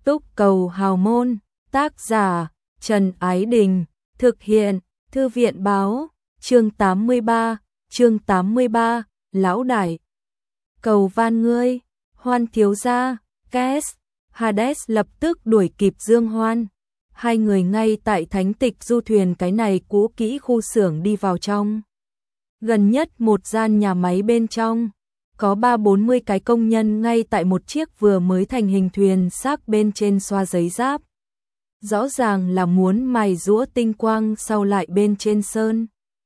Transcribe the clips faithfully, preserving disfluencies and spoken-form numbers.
Túc Cầu Hào Môn, tác giả Trần Ái Đình, thực hiện Thư viện Báo, chương tám mươi ba, chương tám mươi ba, Lão Đại. Cầu van ngươi, Hoan thiếu gia, Kes, Hades lập tức đuổi kịp Dương Hoan. Hai người ngay tại thánh tịch du thuyền cái này cũ kỹ khu xưởng đi vào trong. Gần nhất một gian nhà máy bên trong, có ba bốn mươi cái công nhân ngay tại một chiếc vừa mới thành hình thuyền xác bên trên xoa giấy giáp. Rõ ràng là muốn mài giũa tinh quang sau lại bên trên sơn.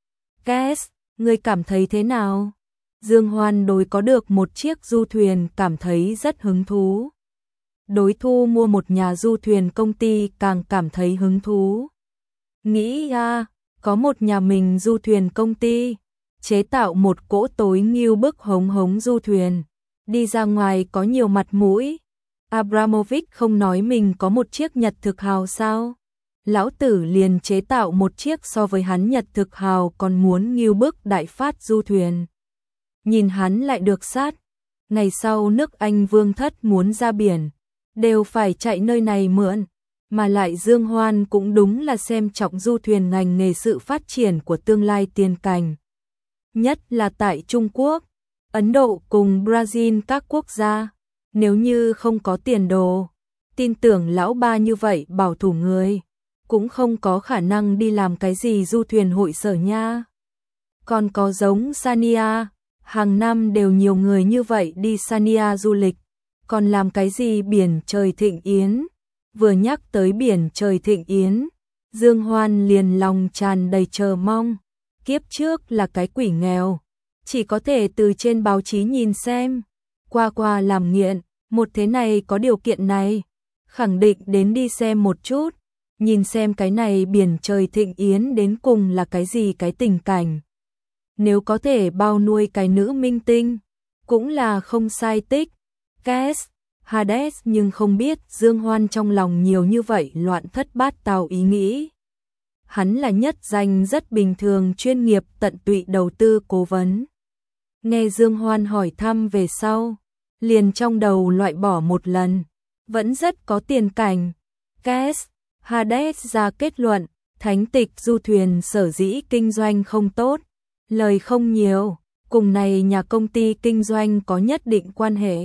Kes, ngươi cảm thấy thế nào? Dương Hoan đối có được một chiếc du thuyền cảm thấy rất hứng thú. Đối thu mua một nhà du thuyền công ty càng cảm thấy hứng thú. Nghĩ à, có một nhà mình du thuyền công ty, chế tạo một cỗ tối nghiêu bức hống hống du thuyền, đi ra ngoài có nhiều mặt mũi. Abramovich không nói mình có một chiếc nhật thực hào sao? Lão tử liền chế tạo một chiếc so với hắn nhật thực hào còn muốn nghiêu bức đại phát du thuyền. Nhìn hắn lại được sát. Ngày sau nước Anh vương thất muốn ra biển, đều phải chạy nơi này mượn. Mà lại Dương Hoan cũng đúng là xem trọng du thuyền ngành nghề sự phát triển của tương lai tiền cảnh. Nhất là tại Trung Quốc, Ấn Độ cùng Brazil các quốc gia. Nếu như không có tiền đồ, tin tưởng lão ba như vậy bảo thủ người, cũng không có khả năng đi làm cái gì du thuyền hội sở nha. Còn có giống Sania, hàng năm đều nhiều người như vậy đi Sania du lịch, còn làm cái gì biển trời thịnh yến. Vừa nhắc tới biển trời thịnh yến, Dương Hoan liền lòng tràn đầy chờ mong. Kiếp trước là cái quỷ nghèo, chỉ có thể từ trên báo chí nhìn xem, qua qua làm nghiện, một thế này có điều kiện này, khẳng định đến đi xem một chút, nhìn xem cái này biển trời thịnh yến đến cùng là cái gì cái tình cảnh. Nếu có thể bao nuôi cái nữ minh tinh, cũng là không sai tích. Kes, Hades nhưng không biết Dương Hoan trong lòng nhiều như vậy loạn thất bát tao ý nghĩ. Hắn là nhất danh rất bình thường chuyên nghiệp tận tụy đầu tư cố vấn. Nghe Dương Hoan hỏi thăm về sau, liền trong đầu loại bỏ một lần, vẫn rất có tiền cảnh. Kes, Hades ra kết luận, thánh tịch du thuyền sở dĩ kinh doanh không tốt, lời không nhiều, cùng này nhà công ty kinh doanh có nhất định quan hệ.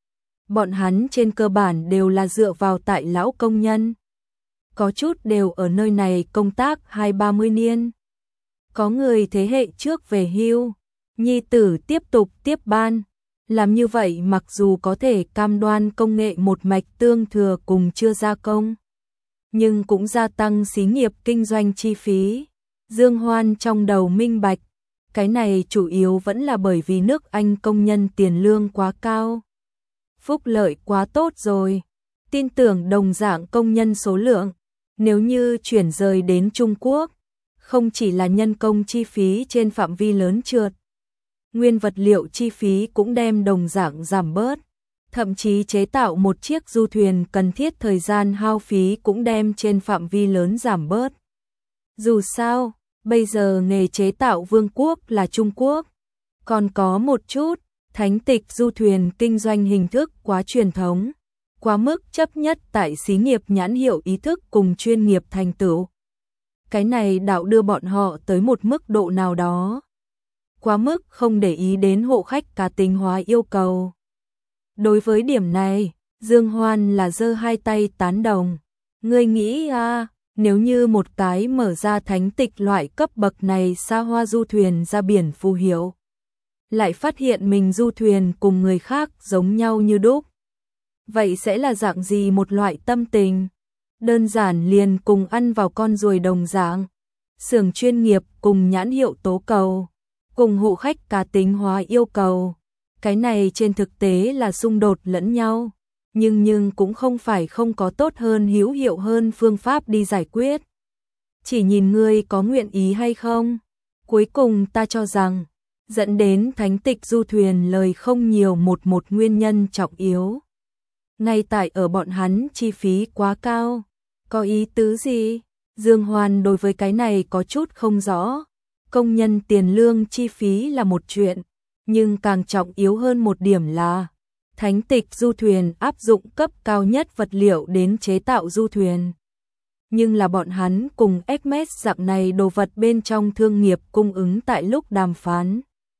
Bọn hắn trên cơ bản đều là dựa vào tại lão công nhân. Có chút đều ở nơi này công tác hai ba mươi niên. Có người thế hệ trước về hưu, nhi tử tiếp tục tiếp ban. Làm như vậy mặc dù có thể cam đoan công nghệ một mạch tương thừa cùng chưa gia công, nhưng cũng gia tăng xí nghiệp kinh doanh chi phí. Dương Hoan trong đầu minh bạch, cái này chủ yếu vẫn là bởi vì nước Anh công nhân tiền lương quá cao, phúc lợi quá tốt rồi. Tin tưởng đồng dạng công nhân số lượng, nếu như chuyển rời đến Trung Quốc, không chỉ là nhân công chi phí trên phạm vi lớn trượt, nguyên vật liệu chi phí cũng đem đồng dạng giảm bớt, thậm chí chế tạo một chiếc du thuyền cần thiết thời gian hao phí cũng đem trên phạm vi lớn giảm bớt. Dù sao, bây giờ nghề chế tạo vương quốc là Trung Quốc, còn có một chút, thánh tịch du thuyền kinh doanh hình thức quá truyền thống, quá mức chấp nhất tại xí nghiệp nhãn hiệu ý thức cùng chuyên nghiệp thành tựu. Cái này đạo đưa bọn họ tới một mức độ nào đó, quá mức không để ý đến hộ khách cá tính hóa yêu cầu. Đối với điểm này, Dương Hoan là giơ hai tay tán đồng. Ngươi nghĩ à, nếu như một cái mở ra thánh tịch loại cấp bậc này xa hoa du thuyền ra biển phù hiệu, lại phát hiện mình du thuyền cùng người khác giống nhau như đúc, vậy sẽ là dạng gì một loại tâm tình? Đơn giản liền cùng ăn vào con ruồi đồng dạng. Xưởng chuyên nghiệp cùng nhãn hiệu tố cầu, cùng hộ khách cá tính hóa yêu cầu. Cái này trên thực tế là xung đột lẫn nhau, nhưng nhưng cũng không phải không có tốt hơn hữu hiệu hơn phương pháp đi giải quyết. Chỉ nhìn ngươi có nguyện ý hay không. Cuối cùng ta cho rằng, dẫn đến thánh tịch du thuyền lời không nhiều một một nguyên nhân trọng yếu. Ngay tại ở bọn hắn chi phí quá cao. Có ý tứ gì? Dương Hoan đối với cái này có chút không rõ. Công nhân tiền lương chi phí là một chuyện, nhưng càng trọng yếu hơn một điểm là Thánh tịch du thuyền áp dụng cấp cao nhất vật liệu đến chế tạo du thuyền. Nhưng là bọn hắn cùng Hermes dạng này đồ vật bên trong thương nghiệp cung ứng tại lúc đàm phán.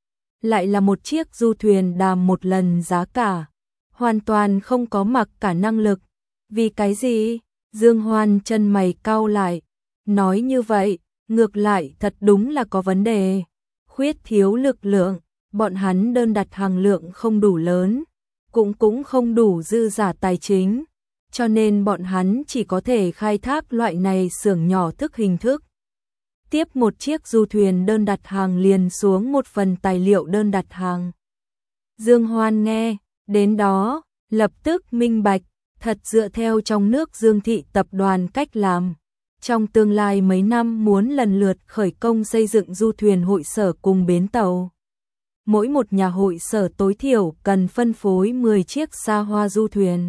Lại là một chiếc du thuyền đàm một lần giá cả, hoàn toàn không có mặc cả năng lực. Vì cái gì? Dương Hoan chân mày cau lại, nói như vậy, ngược lại thật đúng là có vấn đề. Khuyết thiếu lực lượng, bọn hắn đơn đặt hàng lượng không đủ lớn, cũng cũng không đủ dư giả tài chính, cho nên bọn hắn chỉ có thể khai thác loại này xưởng nhỏ thức hình thức. Tiếp một chiếc du thuyền đơn đặt hàng liền xuống một phần tài liệu đơn đặt hàng. Dương Hoan nghe, đến đó, lập tức minh bạch, thật dựa theo trong nước Dương thị tập đoàn cách làm. Trong tương lai mấy năm muốn lần lượt khởi công xây dựng du thuyền hội sở cùng bến tàu. Mỗi một nhà hội sở tối thiểu cần phân phối mười chiếc xa hoa du thuyền.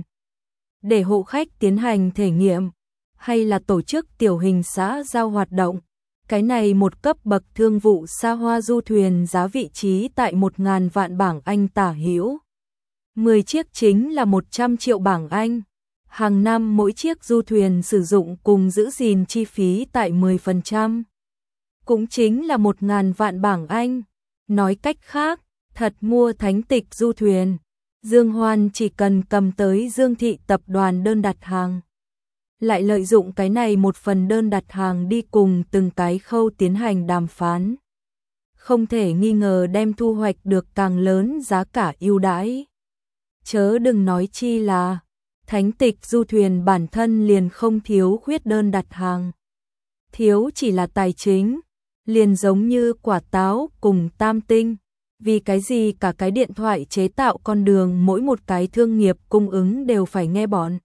Để hộ khách tiến hành thể nghiệm, hay là tổ chức tiểu hình xã giao hoạt động. Cái này một cấp bậc thương vụ xa hoa du thuyền giá vị trí tại một ngàn vạn bảng Anh tả hữu. mười chiếc chính là một trăm triệu bảng Anh. Hàng năm mỗi chiếc du thuyền sử dụng cùng giữ gìn chi phí tại mười phần trăm. Cũng chính là một ngàn vạn bảng Anh. Nói cách khác, thật mua thánh tịch du thuyền, Dương Hoan chỉ cần cầm tới Dương thị tập đoàn đơn đặt hàng. Lại lợi dụng cái này một phần đơn đặt hàng đi cùng từng cái khâu tiến hành đàm phán. Không thể nghi ngờ đem thu hoạch được càng lớn giá cả ưu đãi. Chớ đừng nói chi là thánh tịch du thuyền bản thân liền không thiếu khuyết đơn đặt hàng. Thiếu chỉ là tài chính, liền giống như quả táo cùng tam tinh. Vì cái gì cả cái điện thoại chế tạo con đường mỗi một cái thương nghiệp cung ứng đều phải nghe bọn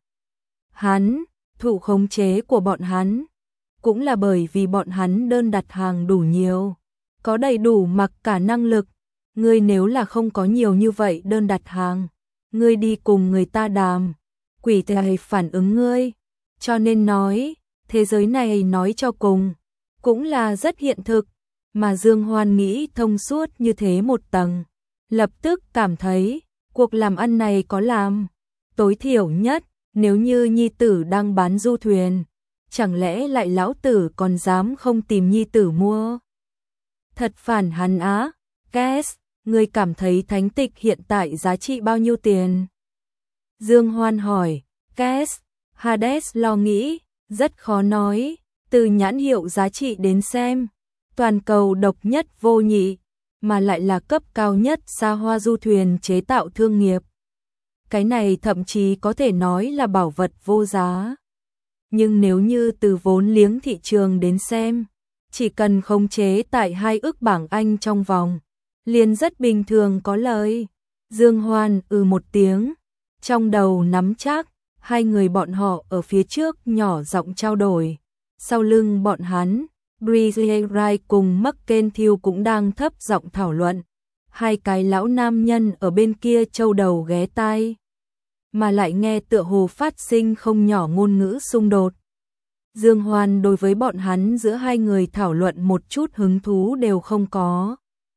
hắn, thụ khống chế của bọn hắn. Cũng là bởi vì bọn hắn đơn đặt hàng đủ nhiều, có đầy đủ mặc cả năng lực. Ngươi nếu là không có nhiều như vậy đơn đặt hàng, ngươi đi cùng người ta đàm, quỷ thầy phản ứng ngươi. Cho nên nói, thế giới này nói cho cùng, cũng là rất hiện thực. Mà Dương Hoan nghĩ thông suốt như thế một tầng, lập tức cảm thấy, cuộc làm ăn này có làm. Tối thiểu nhất, nếu như nhi tử đang bán du thuyền, chẳng lẽ lại lão tử còn dám không tìm nhi tử mua? Thật phản hắn á. Guess, ngươi cảm thấy thánh tịch hiện tại giá trị bao nhiêu tiền? Dương Hoan hỏi. Guess, Hades lo nghĩ, rất khó nói, từ nhãn hiệu giá trị đến xem. Toàn cầu độc nhất vô nhị, mà lại là cấp cao nhất xa hoa du thuyền chế tạo thương nghiệp. Cái này thậm chí có thể nói là bảo vật vô giá. Nhưng nếu như từ vốn liếng thị trường đến xem, chỉ cần khống chế tại hai ức bảng Anh trong vòng, liền rất bình thường có lời. Dương Hoan ừ một tiếng, trong đầu nắm chắc, hai người bọn họ ở phía trước nhỏ giọng trao đổi, sau lưng bọn hắn. Breeze Wright cùng McKenzie cũng đang thấp giọng thảo luận. Hai cái lão nam nhân ở bên kia châu đầu ghé tai, mà lại nghe tựa hồ phát sinh không nhỏ ngôn ngữ xung đột. Dương Hoan đối với bọn hắn giữa hai người thảo luận một chút hứng thú đều không có.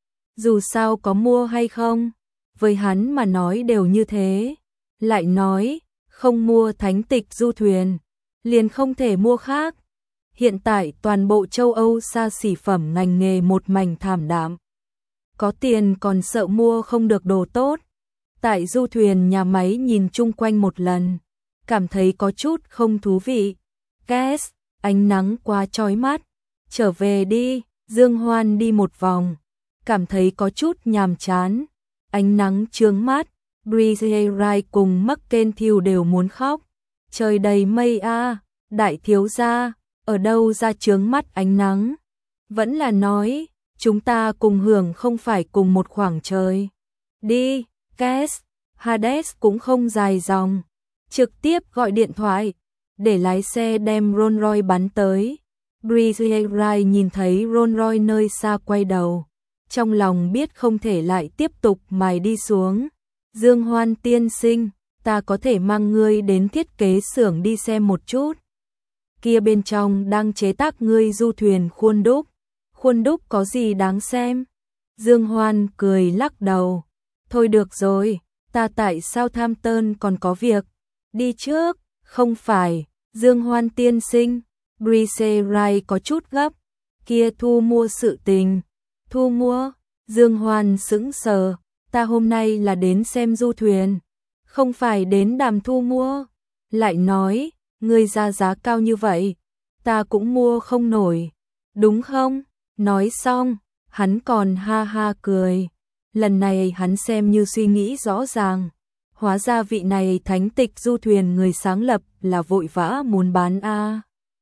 Dù sao có mua hay không, với hắn mà nói đều như thế. Lại nói, không mua thánh tịch du thuyền, liền không thể mua khác. Hiện tại toàn bộ châu Âu xa xỉ phẩm ngành nghề một mảnh thảm đạm. Có tiền còn sợ mua không được đồ tốt. Tại du thuyền nhà máy nhìn chung quanh một lần, cảm thấy có chút không thú vị. Guess, ánh nắng quá chói mắt. Trở về đi. Dương Hoan đi một vòng, cảm thấy có chút nhàm chán. Ánh nắng chướng mắt. Breeze Wright cùng McKenzie đều muốn khóc. Trời đầy mây a, à, đại thiếu gia. Ở đâu ra chướng mắt ánh nắng? Vẫn là nói, chúng ta cùng hưởng không phải cùng một khoảng trời. Đi, Guess, Hades cũng không dài dòng. Trực tiếp gọi điện thoại, để lái xe đem Rolls Royce bắn tới. Breeze Wright nhìn thấy Rolls Royce nơi xa quay đầu. Trong lòng biết không thể lại tiếp tục mài đi xuống. Dương Hoan tiên sinh, ta có thể mang ngươi đến thiết kế xưởng đi xem một chút. Kia bên trong đang chế tác ngươi du thuyền khuôn đúc. Khuôn đúc có gì đáng xem? Dương Hoan cười lắc đầu. Thôi được rồi, ta tại Southampton còn có việc, đi trước, không phải, Dương Hoan tiên sinh, Brice Wright có chút gấp, kia thu mua sự tình, thu mua, Dương Hoan sững sờ, ta hôm nay là đến xem du thuyền, không phải đến đàm thu mua, lại nói, ngươi ra giá cao như vậy, ta cũng mua không nổi, đúng không? Nói xong, hắn còn ha ha cười, lần này hắn xem như suy nghĩ rõ ràng, hóa ra vị này thánh tịch du thuyền người sáng lập là vội vã muốn bán a.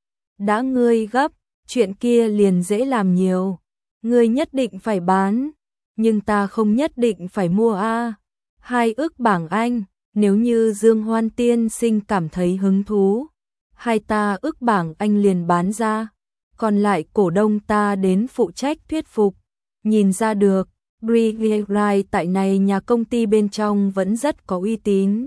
Đã ngươi gấp, chuyện kia liền dễ làm nhiều, ngươi nhất định phải bán, nhưng ta không nhất định phải mua a. Hai ức bảng Anh, nếu như Dương Hoan tiên sinh cảm thấy hứng thú, hai ta ức bảng Anh liền bán ra, còn lại cổ đông ta đến phụ trách thuyết phục. Nhìn ra được, Brice Wright tại này nhà công ty bên trong vẫn rất có uy tín.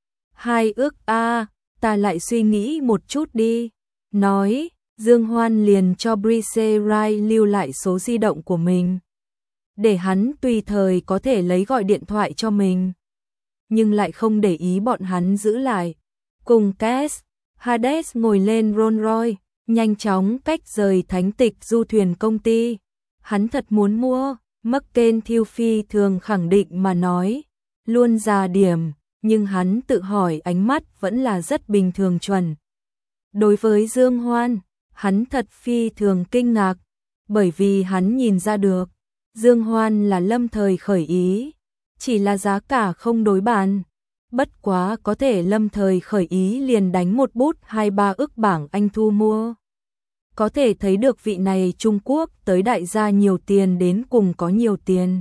Hai ước a, ta lại suy nghĩ một chút đi. Nói, Dương Hoan liền cho Brice Wright lưu lại số di động của mình, để hắn tùy thời có thể lấy gọi điện thoại cho mình. Nhưng lại không để ý bọn hắn giữ lại. Cùng Cass, Hades ngồi lên Rolls Royce, nhanh chóng cách rời thánh tịch du thuyền công ty. Hắn thật muốn mua, McKenzie phi thường khẳng định mà nói, luôn già điểm, nhưng hắn tự hỏi ánh mắt vẫn là rất bình thường chuẩn. Đối với Dương Hoan, hắn thật phi thường kinh ngạc, bởi vì hắn nhìn ra được, Dương Hoan là lâm thời khởi ý, chỉ là giá cả không đối bàn. Bất quá có thể lâm thời khởi ý liền đánh một bút hai ba ức bảng Anh thu mua. Có thể thấy được vị này Trung Quốc tới đại gia nhiều tiền đến cùng có nhiều tiền.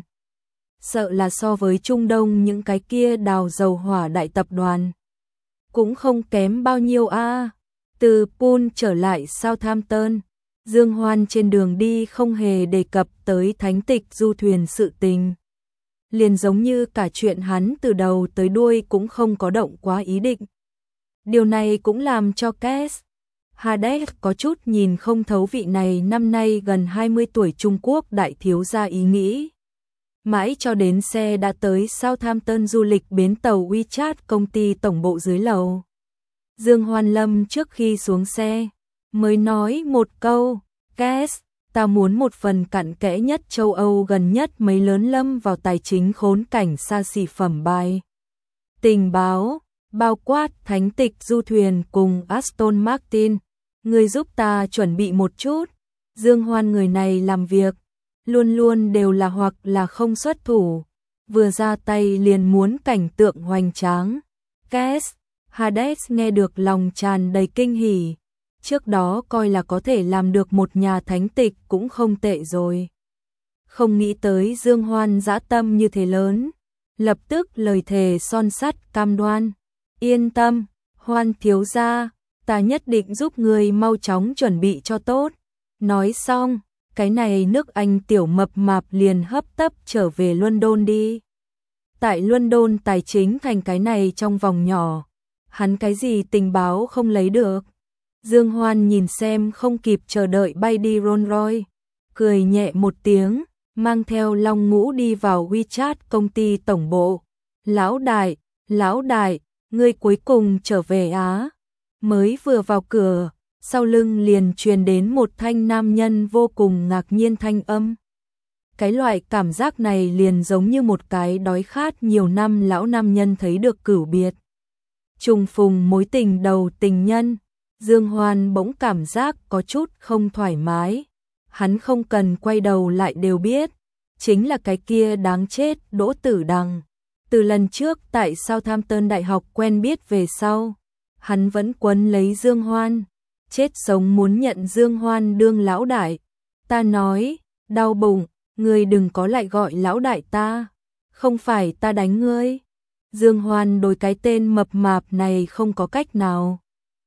Sợ là so với Trung Đông những cái kia đào dầu hỏa đại tập đoàn cũng không kém bao nhiêu a. Từ Poole trở lại Southampton, Dương Hoan trên đường đi không hề đề cập tới thánh tịch du thuyền sự tình. Liền giống như cả chuyện hắn từ đầu tới đuôi cũng không có động quá ý định. Điều này cũng làm cho Cass, Hades có chút nhìn không thấu vị này năm nay gần hai mươi tuổi Trung Quốc đại thiếu gia ý nghĩ. Mãi cho đến xe đã tới Southampton du lịch bến tàu WeChat công ty tổng bộ dưới lầu. Dương Hoan Lâm trước khi xuống xe, mới nói một câu, Cass, ta muốn một phần cặn kẽ nhất châu Âu gần nhất mấy lớn lâm vào tài chính khốn cảnh xa xỉ phẩm bài. Tình báo, bao quát thánh tịch du thuyền cùng Aston Martin, người giúp ta chuẩn bị một chút. Dương Hoan người này làm việc, luôn luôn đều là hoặc là không xuất thủ, vừa ra tay liền muốn cảnh tượng hoành tráng. Cass, Hades nghe được lòng tràn đầy kinh hỉ. Trước đó coi là có thể làm được một nhà thánh tịch cũng không tệ rồi. Không nghĩ tới Dương Hoan dã tâm như thế lớn. Lập tức lời thề son sắt cam đoan. Yên tâm, Hoan thiếu gia, ta nhất định giúp người mau chóng chuẩn bị cho tốt. Nói xong, cái này nước Anh tiểu mập mạp liền hấp tấp trở về London đi. Tại London tài chính thành cái này trong vòng nhỏ. Hắn cái gì tình báo không lấy được. Dương Hoan nhìn xem không kịp chờ đợi bay đi Rolls Royce, cười nhẹ một tiếng, mang theo Long Ngũ đi vào WeChat công ty tổng bộ. Lão đại, lão đại, ngươi cuối cùng trở về á. Mới vừa vào cửa, sau lưng liền truyền đến một thanh nam nhân vô cùng ngạc nhiên thanh âm. Cái loại cảm giác này liền giống như một cái đói khát nhiều năm lão nam nhân thấy được cửu biệt. Trùng phùng mối tình đầu tình nhân. Dương Hoan bỗng cảm giác có chút không thoải mái. Hắn không cần quay đầu lại đều biết. Chính là cái kia đáng chết Đỗ Tử Đằng. Từ lần trước tại Southampton Đại học quen biết về sau. Hắn vẫn quấn lấy Dương Hoan. Chết sống muốn nhận Dương Hoan đương lão đại. Ta nói, đau bụng, ngươi đừng có lại gọi lão đại ta. Không phải ta đánh ngươi. Dương Hoan đối cái tên mập mạp này không có cách nào.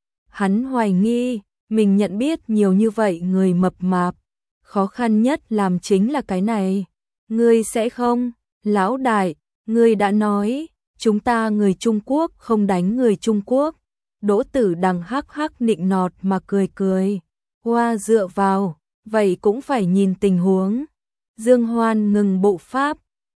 Hắn hoài nghi, mình nhận biết nhiều như vậy người mập mạp. Khó khăn nhất làm chính là cái này. Ngươi sẽ không, lão đại, ngươi đã nói, chúng ta người Trung Quốc không đánh người Trung Quốc. Đỗ Tử Đằng hắc hắc nịnh nọt mà cười cười. Hoa dựa vào, vậy cũng phải nhìn tình huống. Dương Hoan ngừng bộ pháp.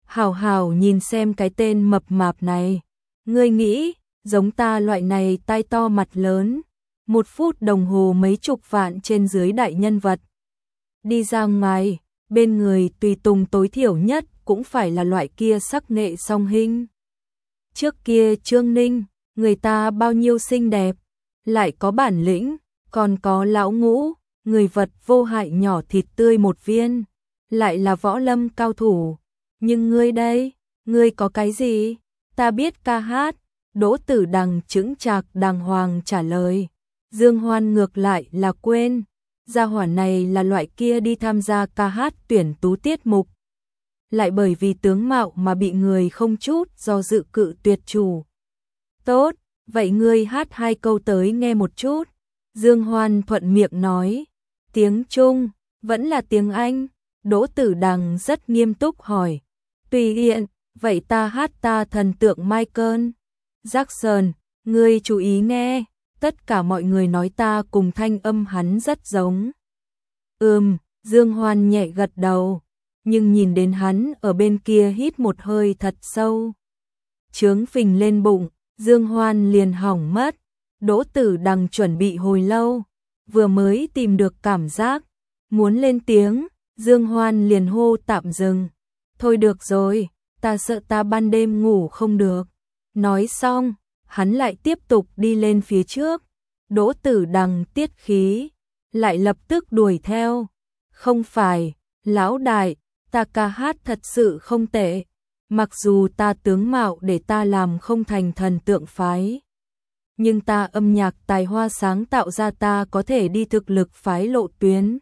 Hảo hảo nhìn xem cái tên mập mạp này. Ngươi nghĩ, giống ta loại này tai to mặt lớn, một phút đồng hồ mấy chục vạn trên dưới đại nhân vật. Đi ra ngoài, bên người tùy tùng tối thiểu nhất cũng phải là loại kia sắc nghệ song hình. Trước kia Trương Ninh, người ta bao nhiêu xinh đẹp, lại có bản lĩnh, còn có lão Ngũ, người vật vô hại nhỏ thịt tươi một viên, lại là võ lâm cao thủ. Nhưng ngươi đây, ngươi có cái gì? Ta biết ca hát. Đỗ Tử Đằng chững chạc đàng hoàng trả lời. Dương Hoan ngược lại là quên, gia hỏa này là loại kia đi tham gia ca hát tuyển tú tiết mục, lại bởi vì tướng mạo mà bị người không chút do dự cự tuyệt chủ. Tốt, vậy ngươi hát hai câu tới nghe một chút. Dương Hoan thuận miệng nói. Tiếng Trung, vẫn là tiếng Anh? Đỗ Tử Đằng rất nghiêm túc hỏi. Tùy tiện, vậy ta hát ta thần tượng Michael Jackson, ngươi chú ý nghe, tất cả mọi người nói ta cùng thanh âm hắn rất giống. Ừm, Dương Hoan nhẹ gật đầu, nhưng nhìn đến hắn ở bên kia hít một hơi thật sâu. Trướng phình lên bụng, Dương Hoan liền hỏng mất. Đỗ Tử Đằng chuẩn bị hồi lâu, vừa mới tìm được cảm giác, muốn lên tiếng, Dương Hoan liền hô tạm dừng. Thôi được rồi, ta sợ ta ban đêm ngủ không được. Nói xong, hắn lại tiếp tục đi lên phía trước. Đỗ Tử Đằng tiết khí, lại lập tức đuổi theo. Không phải, lão đại, ta ca hát thật sự không tệ. Mặc dù ta tướng mạo để ta làm không thành thần tượng phái, nhưng ta âm nhạc tài hoa sáng tạo ra ta có thể đi thực lực phái lộ tuyến.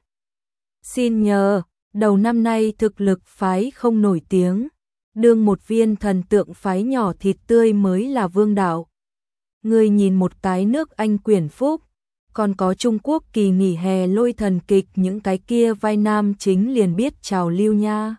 Xin nhờ, đầu năm nay thực lực phái không nổi tiếng, đương một viên thần tượng phái nhỏ thịt tươi mới là vương đạo. Ngươi nhìn một cái nước Anh Quyển Phúc, còn có Trung Quốc kỳ nghỉ hè lôi thần kịch, những cái kia vai nam chính liền biết trào lưu nha.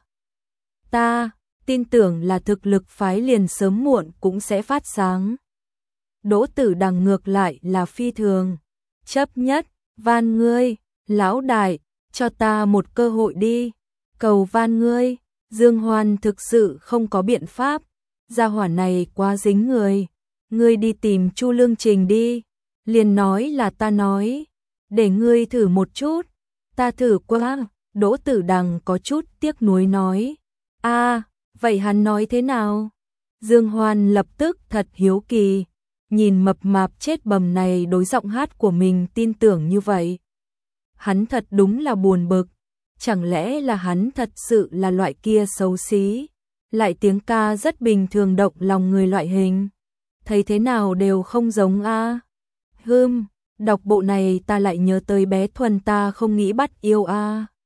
Ta tin tưởng là thực lực phái liền sớm muộn cũng sẽ phát sáng. Đỗ Tử Đằng ngược lại là phi thường chấp nhất, van ngươi, lão đại, cho ta một cơ hội đi, cầu van ngươi. Dương Hoan thực sự không có biện pháp, gia hỏa này quá dính người, ngươi đi tìm Chu Lương Trình đi, liền nói là ta nói, để ngươi thử một chút. Ta thử qua. Đỗ Tử Đằng có chút tiếc nuối nói. A, à, vậy hắn nói thế nào? Dương Hoan lập tức thật hiếu kỳ, nhìn mập mạp chết bầm này đối giọng hát của mình tin tưởng như vậy. Hắn thật đúng là buồn bực, chẳng lẽ là hắn thật sự là loại kia xấu xí, lại tiếng ca rất bình thường động lòng người loại hình. Thấy thế nào đều không giống a. À. Hừm, đọc bộ này ta lại nhớ tới bé Thuần ta không nghĩ bắt yêu a. À.